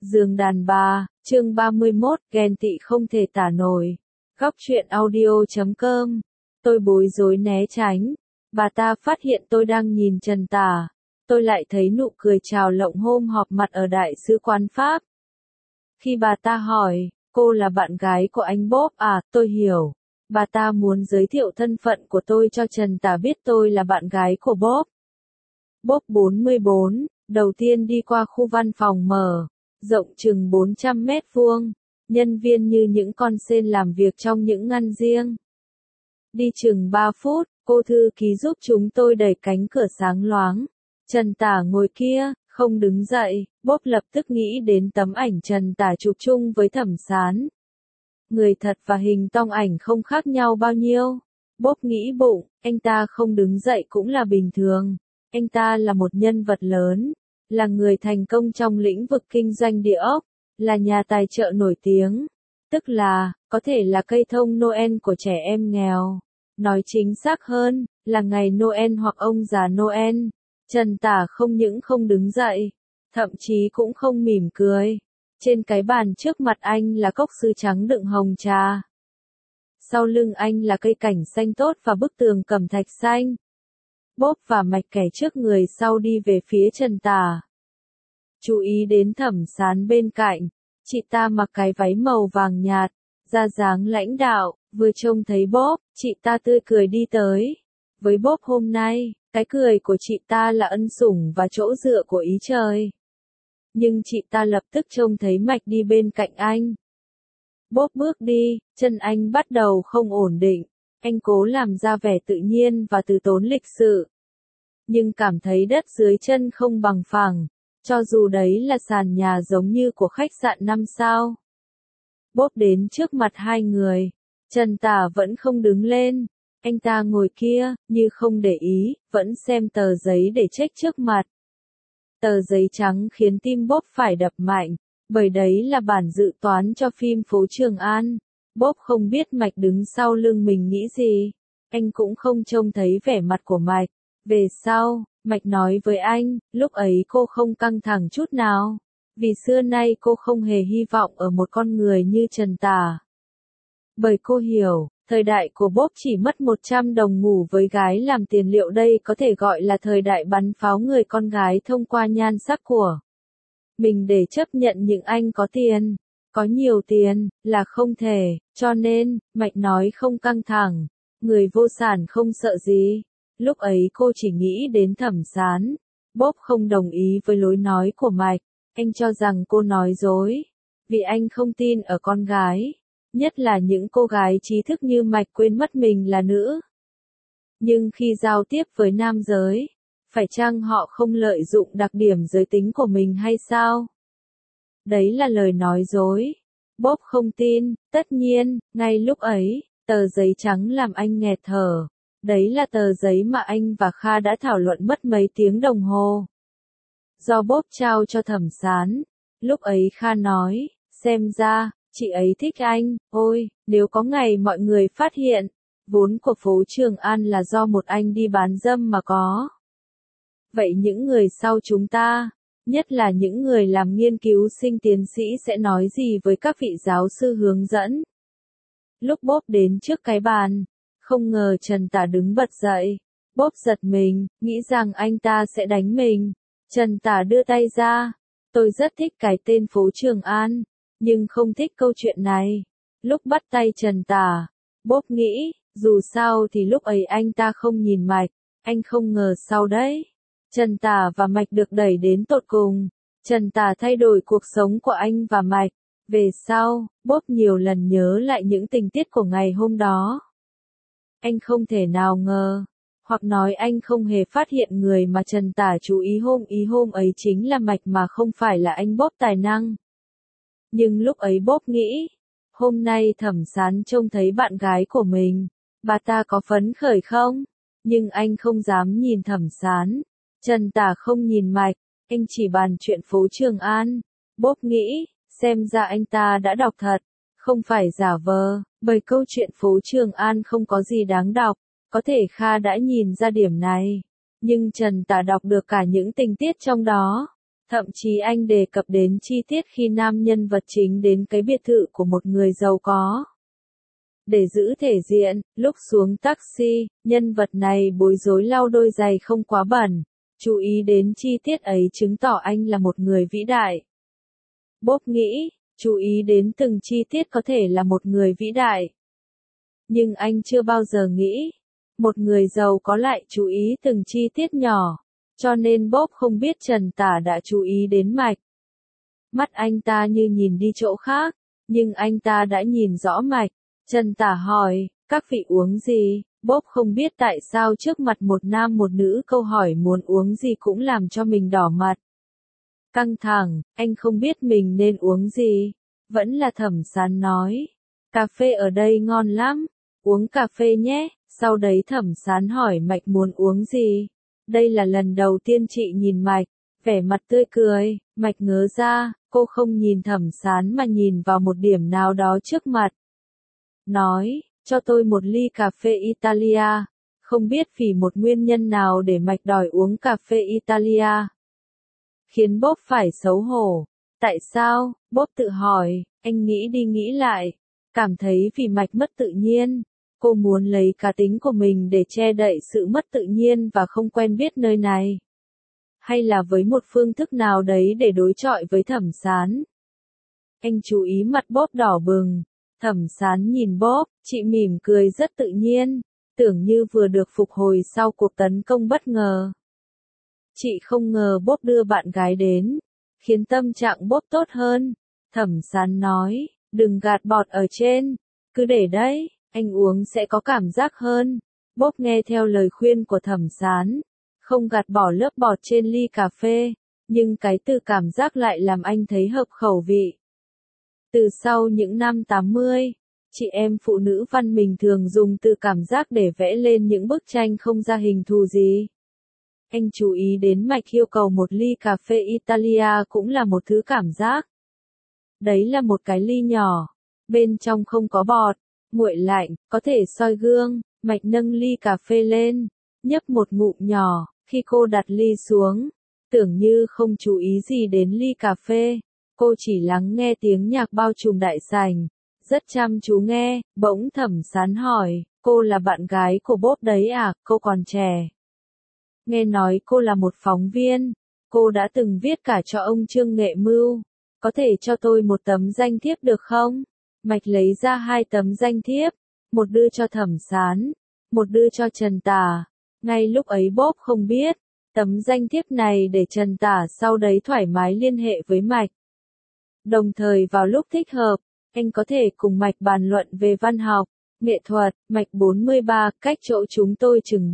Giường đàn bà, chương 31, ghen tị không thể tả nổi. Góc truyện audio.com. Tôi bối rối né tránh. Bà ta phát hiện tôi đang nhìn Trần Tả. Tôi lại thấy nụ cười chào lộng hôm họp mặt ở Đại sứ quán Pháp. Khi bà ta hỏi, cô là bạn gái của anh Bob à, tôi hiểu. Bà ta muốn giới thiệu thân phận của tôi cho Trần Tả biết tôi là bạn gái của Bob. Bob 44, đầu tiên đi qua khu văn phòng mở, rộng chừng 400 mét vuông, nhân viên như những con sên làm việc trong những ngăn riêng. Đi chừng 3 phút, cô thư ký giúp chúng tôi đẩy cánh cửa sáng loáng. Trần Tả ngồi kia, không đứng dậy, Bob lập tức nghĩ đến tấm ảnh Trần Tả chụp chung với Thẩm Sán. Người thật và hình trong ảnh không khác nhau bao nhiêu. Bob nghĩ bụng, anh ta không đứng dậy cũng là bình thường. Anh ta là một nhân vật lớn, là người thành công trong lĩnh vực kinh doanh địa ốc, là nhà tài trợ nổi tiếng, tức là, có thể là cây thông Noel của trẻ em nghèo. Nói chính xác hơn, là ngày Noel hoặc ông già Noel. Trần Tả không những không đứng dậy, thậm chí cũng không mỉm cười. Trên cái bàn trước mặt anh là cốc sứ trắng đựng hồng trà. Sau lưng anh là cây cảnh xanh tốt và bức tường cẩm thạch xanh. Bob và Mạch kẻ trước người sau đi về phía Trần Tả. Chú ý đến Thẩm Sán bên cạnh, chị ta mặc cái váy màu vàng nhạt, da dáng lãnh đạo, vừa trông thấy Bob, chị ta tươi cười đi tới. Với Bob hôm nay, cái cười của chị ta là ân sủng và chỗ dựa của ý trời. Nhưng chị ta lập tức trông thấy Mạch đi bên cạnh anh. Bob bước đi, chân anh bắt đầu không ổn định. Anh cố làm ra vẻ tự nhiên và từ tốn lịch sự. Nhưng cảm thấy đất dưới chân không bằng phẳng, cho dù đấy là sàn nhà giống như của khách sạn 5 sao. Bob đến trước mặt hai người. Trần Tả vẫn không đứng lên. Anh ta ngồi kia, như không để ý, vẫn xem tờ giấy để check trước mặt. Tờ giấy trắng khiến tim Bob phải đập mạnh, bởi đấy là bản dự toán cho phim Phố Trường An. Bob không biết Mạch đứng sau lưng mình nghĩ gì. Anh cũng không trông thấy vẻ mặt của Mạch. Về sau, Mạch nói với anh, lúc ấy cô không căng thẳng chút nào. Vì xưa nay cô không hề hy vọng ở một con người như Trần Tả. Bởi cô hiểu, thời đại của Bob chỉ mất 100 đồng ngủ với gái làm tiền liệu đây có thể gọi là thời đại bắn pháo người con gái thông qua nhan sắc của mình để chấp nhận những anh có tiền, có nhiều tiền, là không thể, cho nên, Mạch nói không căng thẳng, người vô sản không sợ gì. Lúc ấy cô chỉ nghĩ đến Thẩm Sán. Bob không đồng ý với lối nói của Mạch, anh cho rằng cô nói dối, vì anh không tin ở con gái, nhất là những cô gái trí thức như Mạch quên mất mình là nữ. Nhưng khi giao tiếp với nam giới, phải chăng họ không lợi dụng đặc điểm giới tính của mình hay sao? Đấy là lời nói dối. Bob không tin, tất nhiên, ngay lúc ấy, tờ giấy trắng làm anh nghẹt thở. Đấy là tờ giấy mà anh và Kha đã thảo luận mất mấy tiếng đồng hồ. Do Bob trao cho Thẩm Sán. Lúc ấy Kha nói, xem ra, chị ấy thích anh, ôi, nếu có ngày mọi người phát hiện, vốn của phố Trường An là do một anh đi bán dâm mà có. Vậy những người sau chúng ta, nhất là những người làm nghiên cứu sinh tiến sĩ sẽ nói gì với các vị giáo sư hướng dẫn? Lúc Bob đến trước cái bàn, không ngờ Trần Tả đứng bật dậy. Bob giật mình, nghĩ rằng anh ta sẽ đánh mình. Trần Tả đưa tay ra. Tôi rất thích cái tên phố Trường An, nhưng không thích câu chuyện này. Lúc bắt tay Trần Tả, Bob nghĩ, dù sao thì lúc ấy anh ta không nhìn Mạch, anh không ngờ sau đấy. Trần Tả và Mạch được đẩy đến tột cùng. Trần Tả thay đổi cuộc sống của anh và Mạch. Về sau, Bob nhiều lần nhớ lại những tình tiết của ngày hôm đó. Anh không thể nào ngờ, hoặc nói anh không hề phát hiện người mà Trần Tả chú ý hôm ấy chính là Mạch mà không phải là anh Bob tài năng. Nhưng lúc ấy Bob nghĩ, hôm nay Thẩm Sán trông thấy bạn gái của mình, bà ta có phấn khởi không? Nhưng anh không dám nhìn Thẩm Sán. Trần Tả không nhìn Mạch, anh chỉ bàn chuyện phố Trường An. Bob nghĩ, xem ra anh ta đã đọc thật, không phải giả vờ, bởi câu chuyện phố Trường An không có gì đáng đọc, có thể Kha đã nhìn ra điểm này. Nhưng Trần Tả đọc được cả những tình tiết trong đó. Thậm chí anh đề cập đến chi tiết khi nam nhân vật chính đến cái biệt thự của một người giàu có. Để giữ thể diện, lúc xuống taxi, nhân vật này bối rối lau đôi giày không quá bẩn. Chú ý đến chi tiết ấy chứng tỏ anh là một người vĩ đại. Bob nghĩ, chú ý đến từng chi tiết có thể là một người vĩ đại. Nhưng anh chưa bao giờ nghĩ, một người giàu có lại chú ý từng chi tiết nhỏ. Cho nên Bob không biết Trần Tả đã chú ý đến Mạch. Mắt anh ta như nhìn đi chỗ khác, nhưng anh ta đã nhìn rõ Mạch. Trần Tả hỏi, các vị uống gì? Bob không biết tại sao trước mặt một nam một nữ câu hỏi muốn uống gì cũng làm cho mình đỏ mặt. Căng thẳng, anh không biết mình nên uống gì. Vẫn là Thẩm Sán nói. Cà phê ở đây ngon lắm, uống cà phê nhé. Sau đấy Thẩm Sán hỏi Mạch muốn uống gì. Đây là lần đầu tiên chị nhìn Mạch, vẻ mặt tươi cười. Mạch ngớ ra, cô không nhìn Thẩm Sán mà nhìn vào một điểm nào đó trước mặt. Nói, cho tôi một ly cà phê Italia. Không biết vì một nguyên nhân nào để Mạch đòi uống cà phê Italia. Khiến Bob phải xấu hổ. Tại sao? Bob tự hỏi, anh nghĩ đi nghĩ lại. Cảm thấy vì Mạch mất tự nhiên. Cô muốn lấy cá tính của mình để che đậy sự mất tự nhiên và không quen biết nơi này. Hay là với một phương thức nào đấy để đối chọi với Thẩm Sán. Anh chú ý mặt Bob đỏ bừng. Thẩm Sán nhìn Bob, chị mỉm cười rất tự nhiên, tưởng như vừa được phục hồi sau cuộc tấn công bất ngờ. Chị không ngờ Bob đưa bạn gái đến, khiến tâm trạng Bob tốt hơn. Thẩm Sán nói, đừng gạt bọt ở trên, cứ để đấy, anh uống sẽ có cảm giác hơn. Bob nghe theo lời khuyên của Thẩm Sán, không gạt bỏ lớp bọt trên ly cà phê, nhưng cái từ cảm giác lại làm anh thấy hợp khẩu vị. Từ sau những năm 80, chị em phụ nữ văn mình thường dùng từ cảm giác để vẽ lên những bức tranh không ra hình thù gì. Anh chú ý đến Mạch yêu cầu một ly cà phê Italia cũng là một thứ cảm giác. Đấy là một cái ly nhỏ, bên trong không có bọt, nguội lạnh, có thể soi gương. Mạch nâng ly cà phê lên, nhấp một ngụm nhỏ, khi cô đặt ly xuống, tưởng như không chú ý gì đến ly cà phê. Cô chỉ lắng nghe tiếng nhạc bao trùm đại sảnh, rất chăm chú nghe. Bỗng Thẩm Sán hỏi, cô là bạn gái của Bob đấy à? Cô còn trẻ. Nghe nói cô là một phóng viên, cô đã từng viết cả cho ông Trương Nghệ Mưu. Có thể cho tôi một tấm danh thiếp được không? Mạch lấy ra 2 tấm danh thiếp, một đưa cho Thẩm Sán, một đưa cho Trần Tả. Ngay lúc ấy Bob không biết, tấm danh thiếp này để Trần Tả sau đấy thoải mái liên hệ với Mạch. Đồng thời vào lúc thích hợp, anh có thể cùng Mạch bàn luận về văn học, nghệ thuật. Mạch 43, cách chỗ chúng tôi chừng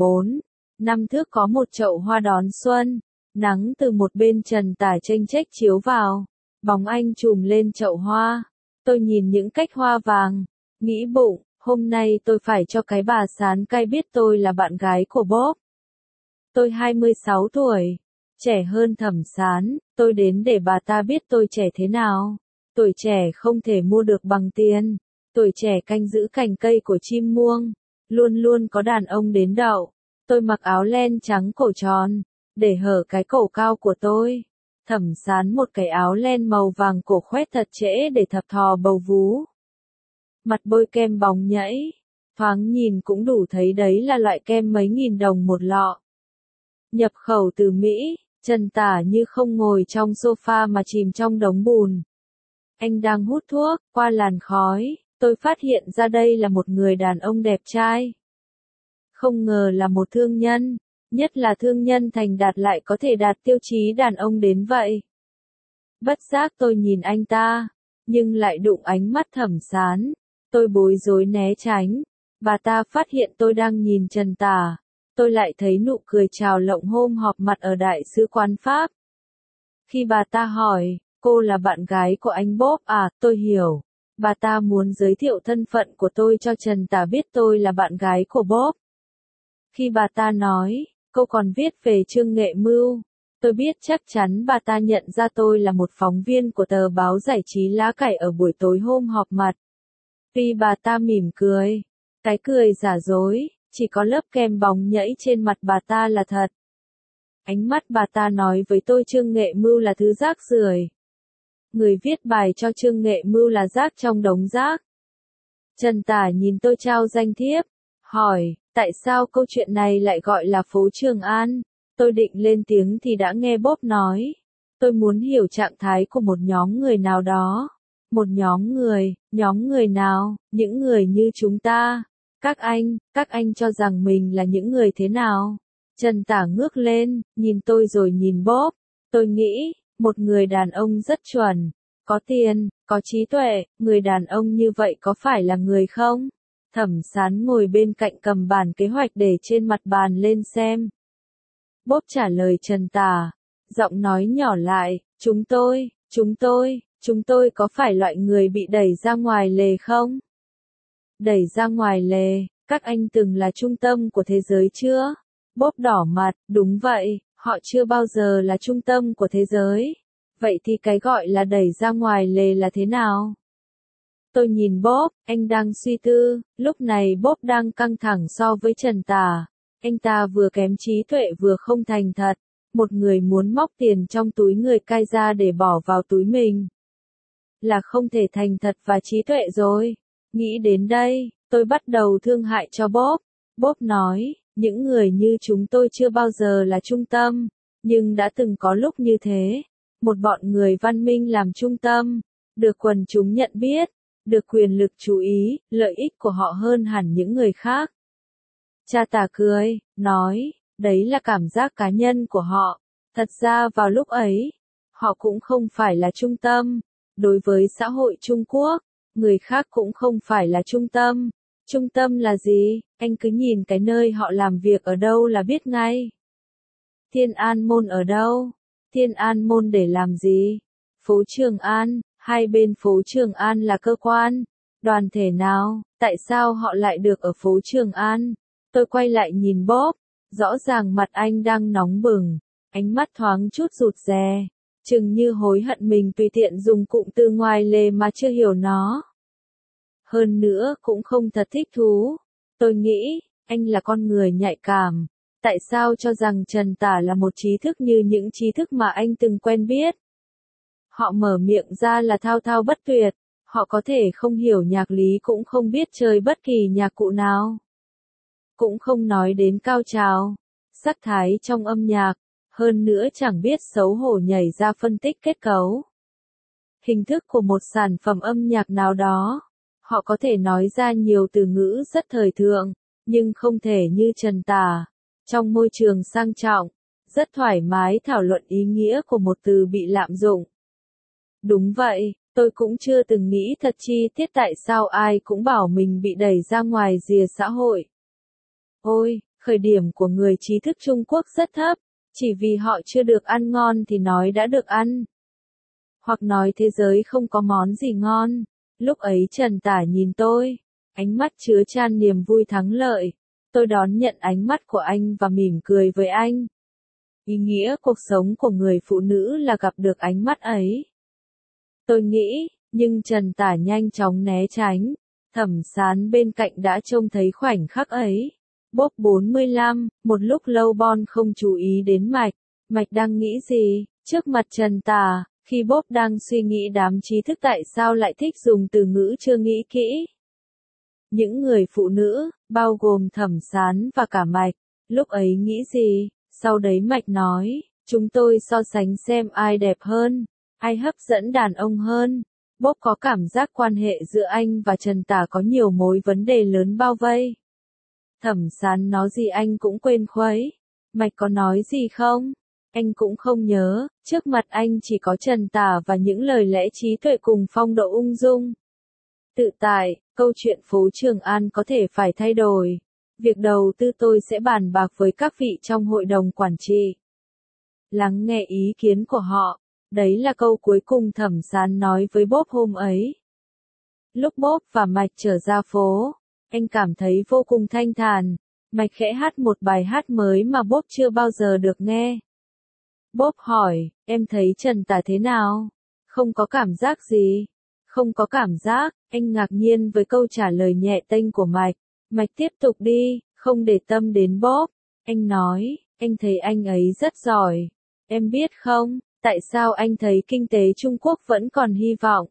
4-5 thước có một chậu hoa đón xuân. Nắng từ một bên Trần Tả chênh chếch chiếu vào, bóng anh trùm lên chậu hoa. Tôi nhìn những cách hoa vàng, nghĩ bụng, hôm nay tôi phải cho cái bà Sán cay biết tôi là bạn gái của Bob. Tôi 26 tuổi. Trẻ hơn Thẩm Sán, tôi đến để bà ta biết tôi trẻ thế nào. Tuổi trẻ không thể mua được bằng tiền. Tuổi trẻ canh giữ cành cây của chim muông. Luôn luôn có đàn ông đến đậu. Tôi mặc áo len trắng cổ tròn, để hở cái cổ cao của tôi. Thẩm Sán một cái áo len màu vàng cổ khoét thật trễ để thập thò bầu vú. Mặt bôi kem bóng nhẫy. Thoáng nhìn cũng đủ thấy đấy là loại kem mấy nghìn đồng một lọ. Nhập khẩu từ Mỹ. Trần Tả như không ngồi trong sofa mà chìm trong đống bùn. Anh đang hút thuốc, qua làn khói, tôi phát hiện ra đây là một người đàn ông đẹp trai. Không ngờ là một thương nhân, nhất là thương nhân thành đạt lại có thể đạt tiêu chí đàn ông đến vậy. Bất giác tôi nhìn anh ta, nhưng lại đụng ánh mắt Thẩm Sán. Tôi bối rối né tránh. Bà ta phát hiện tôi đang nhìn Trần Tả. Tôi lại thấy nụ cười chào lộng hôm họp mặt ở Đại sứ quán Pháp. Khi bà ta hỏi, cô là bạn gái của anh Bob à, tôi hiểu. Bà ta muốn giới thiệu thân phận của tôi cho Trần Tả biết tôi là bạn gái của Bob. Khi bà ta nói, cô còn viết về Trương Nghệ Mưu, tôi biết chắc chắn bà ta nhận ra tôi là một phóng viên của tờ báo giải trí Lá Cải ở buổi tối hôm họp mặt. Vì bà ta mỉm cười, cái cười giả dối. Chỉ có lớp kem bóng nhẫy trên mặt bà ta là thật. Ánh mắt bà ta nói với tôi Trương Nghệ Mưu là thứ rác rưởi. Người viết bài cho Trương Nghệ Mưu là rác trong đống rác. Trần Tả nhìn tôi trao danh thiếp, hỏi, tại sao câu chuyện này lại gọi là phố Trường An? Tôi định lên tiếng thì đã nghe Bob nói. Tôi muốn hiểu trạng thái của một nhóm người nào đó. Một nhóm người nào, những người như chúng ta. Các anh cho rằng mình là những người thế nào? Trần Tả ngước lên, nhìn tôi rồi nhìn Bob. Tôi nghĩ, một người đàn ông rất chuẩn, có tiền, có trí tuệ, người đàn ông như vậy có phải là người không? Thẩm Sán ngồi bên cạnh cầm bản kế hoạch để trên mặt bàn lên xem. Bob trả lời Trần Tả, giọng nói nhỏ lại, chúng tôi có phải loại người bị đẩy ra ngoài lề không? Đẩy ra ngoài lề, các anh từng là trung tâm của thế giới chưa? Bob đỏ mặt, đúng vậy, họ chưa bao giờ là trung tâm của thế giới. Vậy thì cái gọi là đẩy ra ngoài lề là thế nào? Tôi nhìn Bob, anh đang suy tư, lúc này Bob đang căng thẳng so với Trần Tả. Anh ta vừa kém trí tuệ vừa không thành thật. Một người muốn móc tiền trong túi người cai ra để bỏ vào túi mình. Là không thể thành thật và trí tuệ rồi. Nghĩ đến đây, tôi bắt đầu thương hại cho Bob. Bob nói, những người như chúng tôi chưa bao giờ là trung tâm, nhưng đã từng có lúc như thế. Một bọn người văn minh làm trung tâm, được quần chúng nhận biết, được quyền lực chú ý, lợi ích của họ hơn hẳn những người khác. Cha Tả cười, nói, đấy là cảm giác cá nhân của họ. Thật ra vào lúc ấy, họ cũng không phải là trung tâm. Đối với xã hội Trung Quốc, người khác cũng không phải là trung tâm. Trung tâm là gì? Anh cứ nhìn cái nơi họ làm việc ở đâu là biết ngay. Thiên An Môn ở đâu? Thiên An Môn để làm gì? Phố Trường An, hai bên phố Trường An là cơ quan, đoàn thể nào? Tại sao họ lại được ở phố Trường An? Tôi quay lại nhìn Bob, rõ ràng mặt anh đang nóng bừng, ánh mắt thoáng chút rụt rè, chừng như hối hận mình tùy tiện dùng cụm từ ngoài lề mà chưa hiểu nó. Hơn nữa cũng không thật thích thú. Tôi nghĩ, anh là con người nhạy cảm. Tại sao cho rằng Trần Tả là một trí thức như những trí thức mà anh từng quen biết? Họ mở miệng ra là thao thao bất tuyệt. Họ có thể không hiểu nhạc lý cũng không biết chơi bất kỳ nhạc cụ nào. Cũng không nói đến cao trào, sắc thái trong âm nhạc. Hơn nữa chẳng biết xấu hổ nhảy ra phân tích kết cấu. Hình thức của một sản phẩm âm nhạc nào đó. Họ có thể nói ra nhiều từ ngữ rất thời thượng, nhưng không thể như Trần Tả. Trong môi trường sang trọng, rất thoải mái thảo luận ý nghĩa của một từ bị lạm dụng. Đúng vậy, tôi cũng chưa từng nghĩ thật chi tiết tại sao ai cũng bảo mình bị đẩy ra ngoài rìa xã hội. Ôi, khởi điểm của người trí thức Trung Quốc rất thấp, chỉ vì họ chưa được ăn ngon thì nói đã được ăn. Hoặc nói thế giới không có món gì ngon. Lúc ấy Trần Tả nhìn tôi, ánh mắt chứa chan niềm vui thắng lợi. Tôi đón nhận ánh mắt của anh và mỉm cười với anh. Ý nghĩa cuộc sống của người phụ nữ là gặp được ánh mắt ấy. Tôi nghĩ, nhưng Trần Tả nhanh chóng né tránh. Thẩm Sán bên cạnh đã trông thấy khoảnh khắc ấy. Bob 45, một lúc lâu Bon không chú ý đến Mạch. Mạch đang nghĩ gì? Trước mặt Trần Tả, khi Bob đang suy nghĩ đám trí thức tại sao lại thích dùng từ ngữ chưa nghĩ kỹ. Những người phụ nữ, bao gồm Thẩm Sán và cả Mạch, lúc ấy nghĩ gì? Sau đấy Mạch nói, chúng tôi so sánh xem ai đẹp hơn, ai hấp dẫn đàn ông hơn. Bob có cảm giác quan hệ giữa anh và Trần Tả có nhiều mối vấn đề lớn bao vây. Thẩm Sán nói gì anh cũng quên khuấy. Mạch có nói gì không? Anh cũng không nhớ, trước mặt anh chỉ có Trần Tả và những lời lẽ trí tuệ cùng phong độ ung dung. Tự tại, câu chuyện phố Trường An có thể phải thay đổi. Việc đầu tư tôi sẽ bàn bạc với các vị trong hội đồng quản trị. Lắng nghe ý kiến của họ. Đấy là câu cuối cùng Thẩm Sán nói với Bob hôm ấy. Lúc Bob và Mạch trở ra phố, anh cảm thấy vô cùng thanh thản. Mạch khẽ hát một bài hát mới mà Bob chưa bao giờ được nghe. Bob hỏi, em thấy Trần Tả thế nào? Không có cảm giác gì? Không có cảm giác, anh ngạc nhiên với câu trả lời nhẹ tênh của Mạch. Mạch tiếp tục đi, không để tâm đến Bob. Anh nói, Anh thấy anh ấy rất giỏi. Em biết không, tại sao anh thấy kinh tế Trung Quốc vẫn còn hy vọng?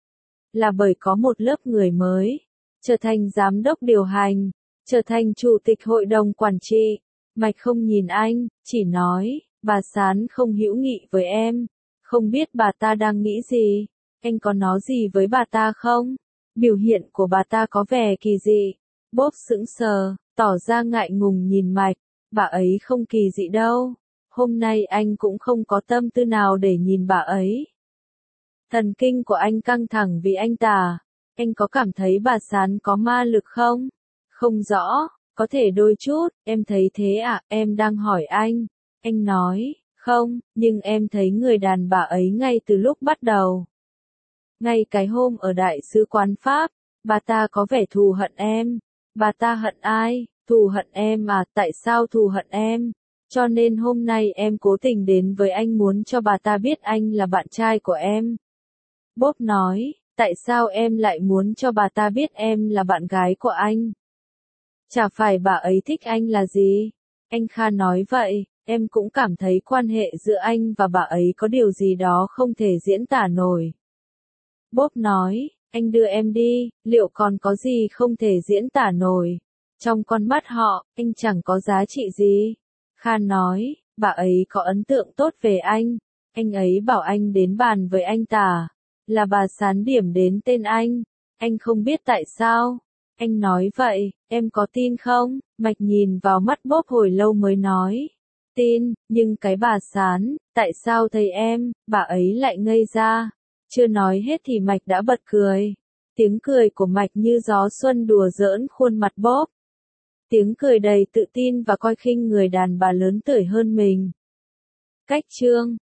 Là bởi có một lớp người mới, trở thành giám đốc điều hành, trở thành chủ tịch hội đồng quản trị. Mạch không nhìn anh, chỉ nói, bà Sán không hữu nghị với em. Không biết bà ta đang nghĩ gì? Anh có nói gì với bà ta không? Biểu hiện của bà ta có vẻ kỳ dị. Bob sững sờ, tỏ ra ngại ngùng nhìn Mạch. Bà ấy không kỳ dị đâu. Hôm nay anh cũng không có tâm tư nào để nhìn bà ấy. Thần kinh của anh căng thẳng vì anh ta. Anh có cảm thấy bà Sán có ma lực không? Không rõ, có thể đôi chút, em thấy thế à, em đang hỏi anh. Anh nói, không, nhưng em thấy người đàn bà ấy ngay từ lúc bắt đầu. Ngay cái hôm ở Đại sứ quán Pháp, bà ta có vẻ thù hận em. Bà ta hận ai? Thù hận em à, tại sao thù hận em? Cho nên hôm nay em cố tình đến với anh muốn cho bà ta biết anh là bạn trai của em. Bob nói, tại sao em lại muốn cho bà ta biết em là bạn gái của anh? Chả phải bà ấy thích anh là gì? Anh Kha nói vậy, em cũng cảm thấy quan hệ giữa anh và bà ấy có điều gì đó không thể diễn tả nổi. Bob nói, anh đưa em đi, liệu còn có gì không thể diễn tả nổi? Trong con mắt họ, anh chẳng có giá trị gì. Kha nói, bà ấy có ấn tượng tốt về anh ấy bảo anh đến bàn với anh ta. Là bà Sán điểm đến tên anh không biết tại sao. Anh nói vậy, em có tin không? Mạch nhìn vào mắt Bob hồi lâu mới nói. Tin, nhưng cái bà Sán, tại sao thầy em, bà ấy lại ngây ra? Chưa nói hết thì Mạch đã bật cười. Tiếng cười của Mạch như gió xuân đùa giỡn khuôn mặt Bob. Tiếng cười đầy tự tin và coi khinh người đàn bà lớn tuổi hơn mình. Cách chương